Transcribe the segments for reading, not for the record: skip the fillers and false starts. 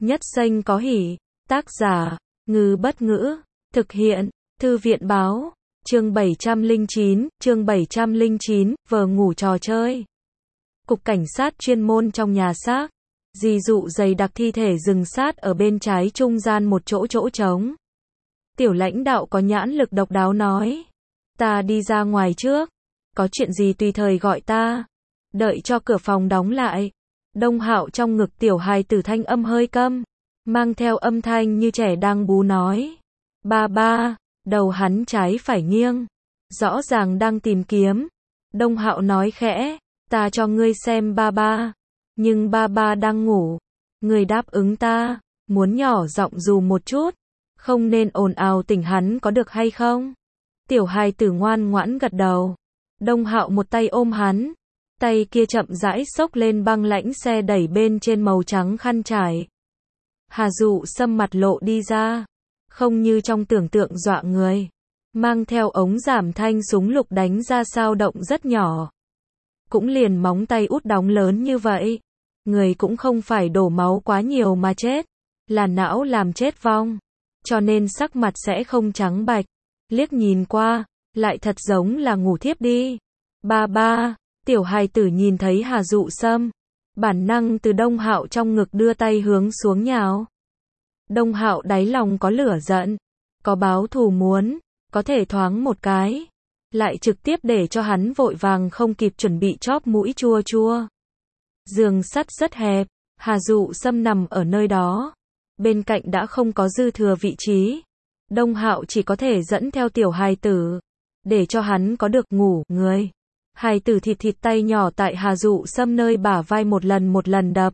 Nhất Xanh có hỉ. Tác giả, Ngư Bất Ngữ. Thực hiện, Thư viện Báo. Chương 709, vờ ngủ trò chơi. Cục cảnh sát chuyên môn trong nhà xác. Dì dụ dày đặc thi thể rừng sát ở bên trái trung gian một chỗ trống. Tiểu lãnh đạo có nhãn lực độc đáo nói. Ta đi ra ngoài trước. Có chuyện gì tùy thời gọi ta. Đợi cho cửa phòng đóng lại. Đông Hạo trong ngực tiểu hài tử thanh âm hơi câm. Mang theo âm thanh như trẻ đang bú nói. Ba ba, đầu hắn trái phải nghiêng. Rõ ràng đang tìm kiếm. Đông Hạo nói khẽ. Ta cho ngươi xem ba ba. Nhưng ba ba đang ngủ. Ngươi đáp ứng ta. Muốn nhỏ giọng dù một chút. Không nên ồn ào tỉnh hắn có được hay không? Tiểu hài tử ngoan ngoãn gật đầu. Đông Hạo một tay ôm hắn. Tay kia chậm rãi xốc lên băng lãnh xe đẩy bên trên màu trắng khăn trải. Hà Dụ Sâm mặt lộ đi ra. Không như trong tưởng tượng dọa người. Mang theo ống giảm thanh súng lục đánh ra sao động rất nhỏ. Cũng liền móng tay út đóng lớn như vậy. Người cũng không phải đổ máu quá nhiều mà chết. Là não làm chết vong. Cho nên sắc mặt sẽ không trắng bạch. Liếc nhìn qua, lại thật giống là ngủ thiếp đi. Ba ba, tiểu hài tử nhìn thấy Hà Dụ Sâm. Bản năng từ Đông Hạo trong ngực đưa tay hướng xuống nhào. Đông Hạo đáy lòng có lửa giận. Có báo thù muốn. Có thể thoáng một cái. Lại trực tiếp để cho hắn vội vàng không kịp chuẩn bị chóp mũi chua chua. Giường sắt rất hẹp. Hà Dụ Sâm nằm ở nơi đó. Bên cạnh đã không có dư thừa vị trí. Đông Hạo chỉ có thể dẫn theo tiểu hài tử. Để cho hắn có được ngủ người. Hài tử thịt tay nhỏ tại Hà Dụ Sâm nơi bả vai một lần đập.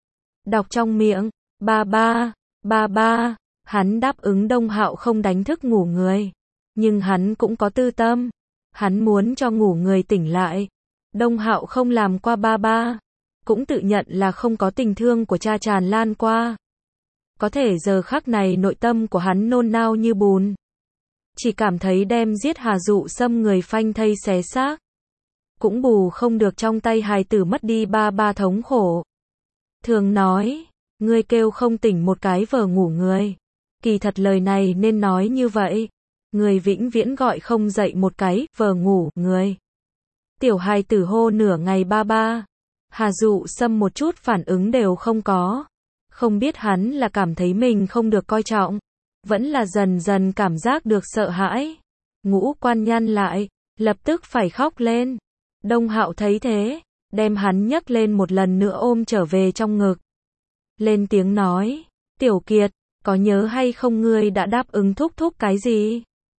Đọc trong miệng. Ba ba, ba ba. Hắn đáp ứng Đông Hạo không đánh thức ngủ người. Nhưng hắn cũng có tư tâm. Hắn muốn cho ngủ người tỉnh lại. Đông Hạo không làm qua ba ba. Cũng tự nhận là không có tình thương của cha tràn lan qua. Có thể giờ khắc này nội tâm của hắn nôn nao như bùn. Chỉ cảm thấy đem giết Hà Dụ Sâm người phanh thây xé xác. Cũng bù không được trong tay hài tử mất đi ba ba thống khổ. Thường nói, ngươi kêu không tỉnh một cái vờ ngủ người. Kỳ thật lời này nên nói như vậy. Người vĩnh viễn gọi không dậy một cái vờ ngủ người. Tiểu hài tử hô nửa ngày ba ba. Hà Dụ Sâm một chút phản ứng đều không có. Không biết hắn là cảm thấy mình không được coi trọng. Vẫn là dần dần cảm giác được sợ hãi. Ngũ quan nhăn lại. Lập tức phải khóc lên. Đông Hạo thấy thế. Đem hắn nhấc lên một lần nữa ôm trở về trong ngực. Lên tiếng nói. Tiểu Kiệt, có nhớ hay không ngươi đã đáp ứng thúc cái gì?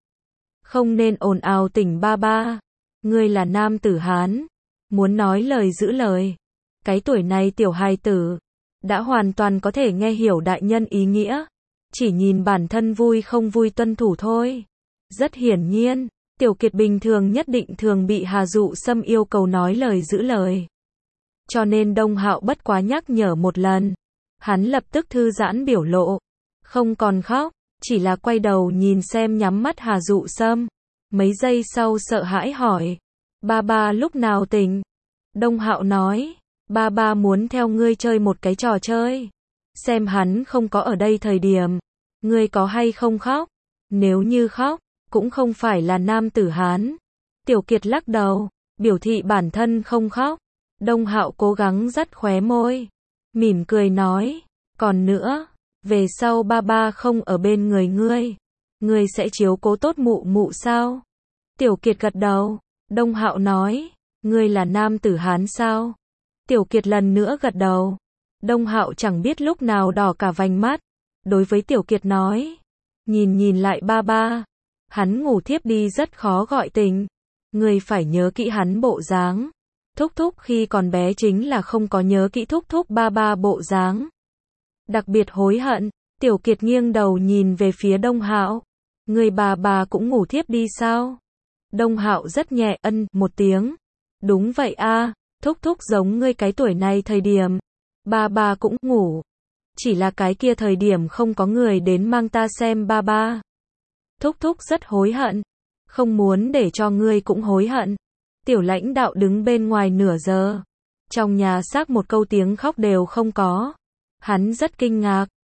Không nên ồn ào tỉnh ba ba. Ngươi là nam tử Hán. Muốn nói lời giữ lời. Cái tuổi này tiểu hài tử. Đã hoàn toàn có thể nghe hiểu đại nhân ý nghĩa. Chỉ nhìn bản thân vui không vui tuân thủ thôi. Rất hiển nhiên, Tiểu Kiệt bình thường nhất định thường bị Hà Dụ Sâm yêu cầu nói lời giữ lời. Cho nên Đông Hạo bất quá nhắc nhở một lần. Hắn lập tức thư giãn biểu lộ. Không còn khóc, chỉ là quay đầu nhìn xem nhắm mắt Hà Dụ Sâm. Mấy giây sau sợ hãi hỏi. Ba ba lúc nào tỉnh? Đông Hạo nói. Ba ba muốn theo ngươi chơi một cái trò chơi. Xem hắn không có ở đây thời điểm. Ngươi có hay không khóc? Nếu như khóc, cũng không phải là nam tử Hán. Tiểu Kiệt lắc đầu, biểu thị bản thân không khóc. Đông Hạo cố gắng dắt khóe môi. Mỉm cười nói. Còn nữa, về sau ba ba không ở bên người ngươi. Ngươi sẽ chiếu cố tốt mụ mụ sao? Tiểu Kiệt gật đầu. Đông Hạo nói. Ngươi là nam tử Hán sao? Tiểu Kiệt lần nữa gật đầu. Đông Hạo chẳng biết lúc nào đỏ cả vành mắt. Đối với Tiểu Kiệt nói. Nhìn lại ba ba. Hắn ngủ thiếp đi rất khó gọi tỉnh. Người phải nhớ kỹ hắn bộ dáng. Thúc khi còn bé chính là không có nhớ kỹ thúc ba ba bộ dáng. Đặc biệt hối hận. Tiểu Kiệt nghiêng đầu nhìn về phía Đông Hạo. Người bà cũng ngủ thiếp đi sao? Đông Hạo rất nhẹ ân một tiếng. Đúng vậy a. Thúc giống ngươi cái tuổi này thời điểm. Ba cũng ngủ. Chỉ là cái kia thời điểm không có người đến mang ta xem ba ba. Thúc rất hối hận. Không muốn để cho ngươi cũng hối hận. Tiểu lãnh đạo đứng bên ngoài nửa giờ. Trong nhà xác một câu tiếng khóc đều không có. Hắn rất kinh ngạc.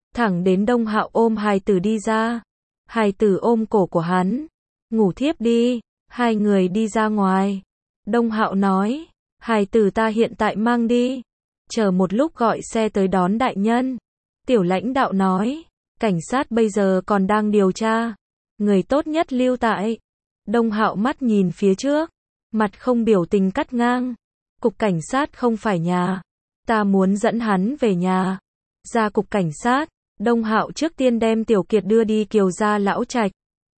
thẳng đến Đông Hạo ôm hài tử đi ra. Hài tử ôm cổ của hắn, ngủ thiếp đi. Hai người đi ra ngoài. Đông Hạo nói, hài tử ta hiện tại mang đi, chờ một lúc gọi xe tới đón đại nhân. Tiểu lãnh đạo nói, cảnh sát bây giờ còn đang điều tra, người tốt nhất lưu tại. Đông Hạo mắt nhìn phía trước, mặt không biểu tình cắt ngang. Cục cảnh sát không phải nhà, ta muốn dẫn hắn về nhà. Ra cục cảnh sát, Đông Hạo trước tiên đem Tiểu Kiệt đưa đi Kiều gia lão trạch.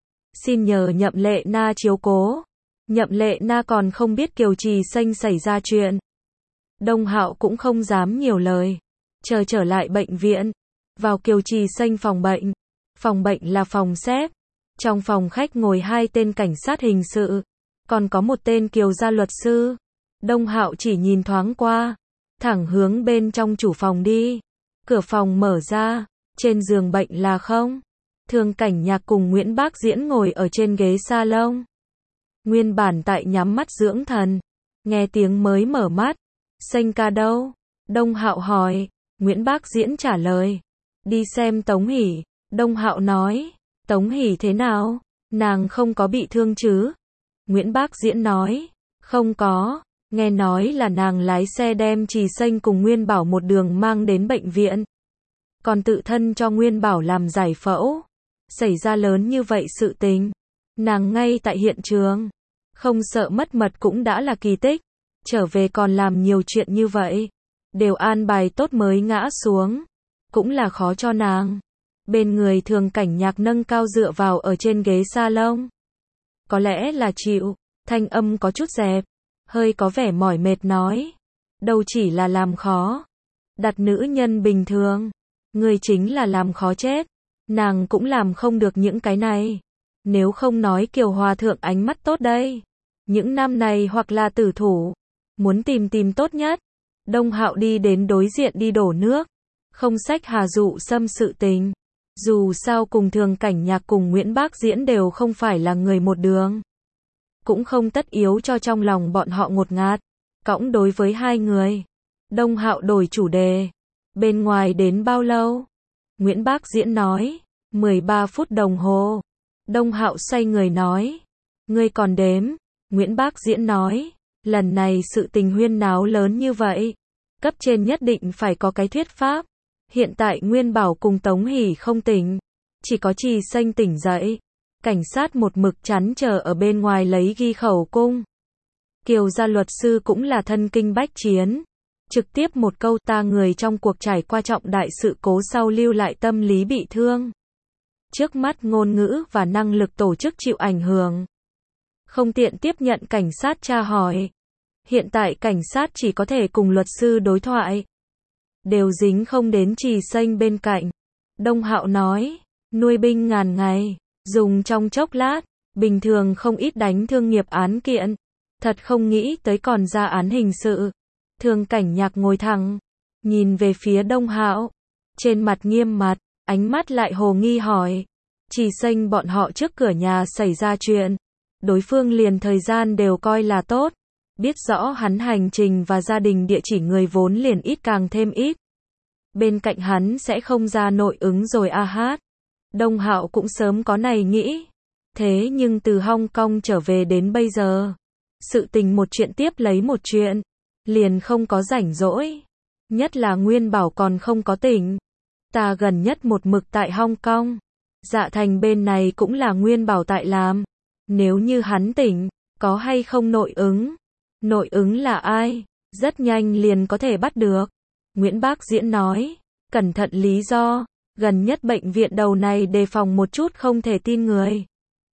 Xin nhờ Nhậm Lệ Na chiếu cố. Nhậm Lệ Na còn không biết Kiều Trì Xanh xảy ra chuyện. Đông Hạo cũng không dám nhiều lời. Chờ trở lại bệnh viện, vào Kiều Trì Xanh phòng bệnh. Phòng bệnh là phòng xếp. Trong phòng khách ngồi hai tên cảnh sát hình sự, còn có một tên Kiều gia luật sư. Đông Hạo chỉ nhìn thoáng qua, thẳng hướng bên trong chủ phòng đi. Cửa phòng mở ra, trên giường bệnh là không. Thường Cảnh Nhạc cùng Nguyễn Bác Diễn ngồi ở trên ghế salon. Nguyên bản tại nhắm mắt dưỡng thần, nghe tiếng mới mở mắt. Xanh ca đâu? Đông Hạo hỏi. Nguyễn Bác Diễn trả lời, đi xem Tống Hỷ. Đông Hạo nói, Tống Hỷ thế nào? Nàng không có bị thương chứ? Nguyễn Bác Diễn nói, không có, nghe nói là nàng lái xe đem Trì Xanh cùng Nguyên Bảo một đường mang đến bệnh viện, còn tự thân cho Nguyên Bảo làm giải phẫu. Xảy ra lớn như vậy sự tình, nàng ngay tại hiện trường, không sợ mất mật cũng đã là kỳ tích. Trở về còn làm nhiều chuyện như vậy, đều an bài tốt mới ngã xuống, cũng là khó cho nàng. Bên người Thường Cảnh Nhạc nâng cao dựa vào ở trên ghế salon. Có lẽ là chịu, thanh âm có chút dẹp, hơi có vẻ mỏi mệt nói, đâu chỉ là làm khó, đặt nữ nhân bình thường, người chính là làm khó chết, nàng cũng làm không được những cái này. Nếu không nói Kiều Hòa Thượng ánh mắt tốt đây, những năm này hoặc là tử thủ, muốn tìm tốt nhất. Đông Hạo đi đến đối diện đi đổ nước, không xách Hà Dụ Sâm sự tình. Dù sao cùng Thường Cảnh Nhạc cùng Nguyễn Bác Diễn đều không phải là người một đường, cũng không tất yếu cho trong lòng bọn họ ngột ngạt. Cõng đối với hai người, Đông Hạo đổi chủ đề. Bên ngoài đến bao lâu? Nguyễn Bác Diễn nói, 13 phút đồng hồ. Đông Hạo xoay người nói, ngươi còn đếm. Nguyễn Bác Diễn nói, lần này sự tình huyên náo lớn như vậy, cấp trên nhất định phải có cái thuyết pháp. Hiện tại Nguyên Bảo cùng Tống Hỷ không tỉnh, chỉ có Trì Xanh tỉnh dậy. Cảnh sát một mực chắn chờ ở bên ngoài lấy ghi khẩu cung. Kiều gia luật sư cũng là thân kinh bách chiến, trực tiếp một câu, ta người trong cuộc trải qua trọng đại sự cố sau lưu lại tâm lý bị thương. Trước mắt ngôn ngữ và năng lực tổ chức chịu ảnh hưởng, không tiện tiếp nhận cảnh sát tra hỏi. Hiện tại cảnh sát chỉ có thể cùng luật sư đối thoại. Đều dính không đến Trì Xanh bên cạnh. Đông Hạo nói, nuôi binh ngàn ngày, dùng trong chốc lát, bình thường không ít đánh thương nghiệp án kiện. Thật không nghĩ tới còn ra án hình sự. Thường Cảnh Nhạc ngồi thẳng, nhìn về phía Đông Hạo, trên mặt nghiêm mặt, ánh mắt lại hồ nghi hỏi, Trì Xanh bọn họ trước cửa nhà xảy ra chuyện, đối phương liền thời gian đều coi là tốt, biết rõ hắn hành trình và gia đình địa chỉ người vốn liền ít càng thêm ít. Bên cạnh hắn sẽ không ra nội ứng rồi a hát. Đông Hạo cũng sớm có này nghĩ. Thế nhưng từ Hong Kong trở về đến bây giờ, sự tình một chuyện tiếp lấy một chuyện, liền không có rảnh rỗi. Nhất là Nguyên Bảo còn không có tỉnh. Ta gần nhất một mực tại Hong Kong. Dạ Thành bên này cũng là Nguyên Bảo tại làm. Nếu như hắn tỉnh, có hay không nội ứng? Nội ứng là ai? Rất nhanh liền có thể bắt được. Nguyễn Bác Diễn nói, cẩn thận lý do, gần nhất bệnh viện đầu này đề phòng một chút không thể tin người.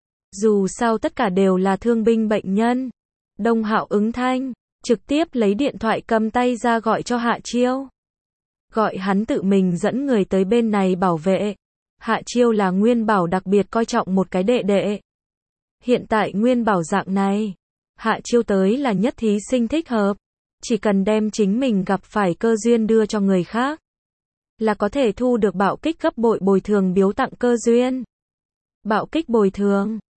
Dù sao tất cả đều là thương binh bệnh nhân. Đông Hạo ứng thanh, trực tiếp lấy điện thoại cầm tay ra gọi cho Hạ Chiêu. Gọi hắn tự mình dẫn người tới bên này bảo vệ. Hạ Chiêu là Nguyên Bảo đặc biệt coi trọng một cái đệ đệ. Hiện tại Nguyên Bảo dạng này, Hạ Chiêu tới là nhất thí sinh thích hợp. Chỉ cần đem chính mình gặp phải cơ duyên đưa cho người khác, là có thể thu được bạo kích gấp bội bồi thường biếu tặng cơ duyên. Bạo kích bồi thường